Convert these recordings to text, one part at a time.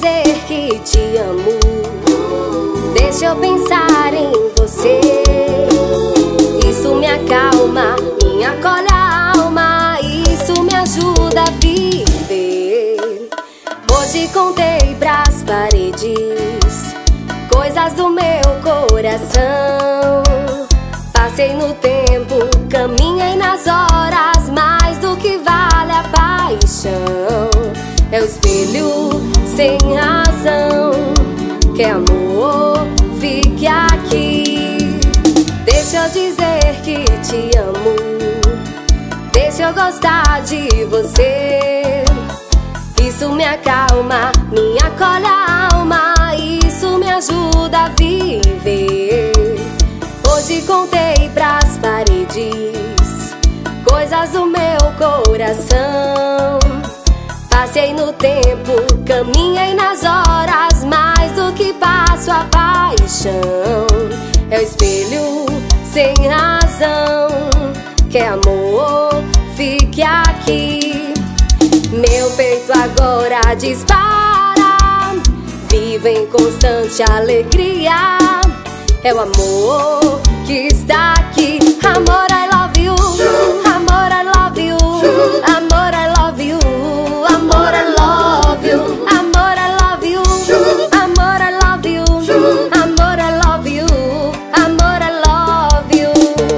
dizer que te amo. Deixa eu pensar em você. Isso me acalma, me acolhe a alma. Isso me ajuda a viver. Hoje contei pras paredes coisas do meu coração. Passei no tempo, caminhei nas horas. Mais do que vale a paixão é o espelho sem razão. Quer amor, fique aqui. Deixa eu dizer que te amo. Deixa eu gostar de você. Isso me acalma, me acolhe a alma. Isso me ajuda a viver. Hoje contei pras paredes coisas do meu coração. Passei no tempo, caminhei nas horas. Mais do que passo a paixão é o espelho sem razão. Quer amor, fique aqui. Meu peito agora dispara, vivo em constante alegria. É o amor que está aqui. Amor, I love you. Amor, I love you. Amor, I love you. Amor, I love you. Amor, I love you. Amor, I love you. Amor, I love you. Amor, I love you.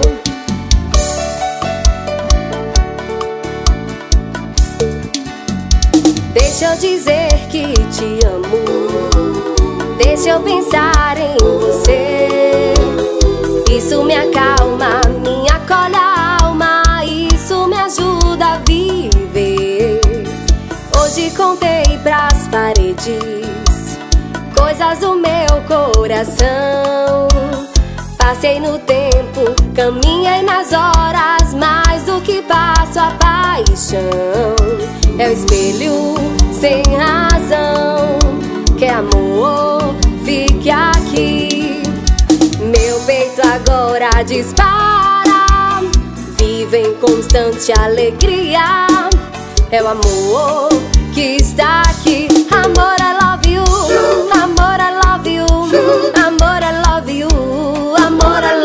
Deixa eu dizer que te amo. Deixa eu pensar em você. Isso me acalma, me acolhe a alma. Isso me ajuda a viver. Hoje contei pras paredes coisas do meu coração. Passei no tempo, caminhei nas horas. Mais do que passo a paixão é o espelho sem razão. Quer amor, fique aqui. Meu peito agora dispara, vivo em constante alegria. É o amor que está aqui. Amor, I love you. Amor, I love you. Amor, I love you. Amor, I love you.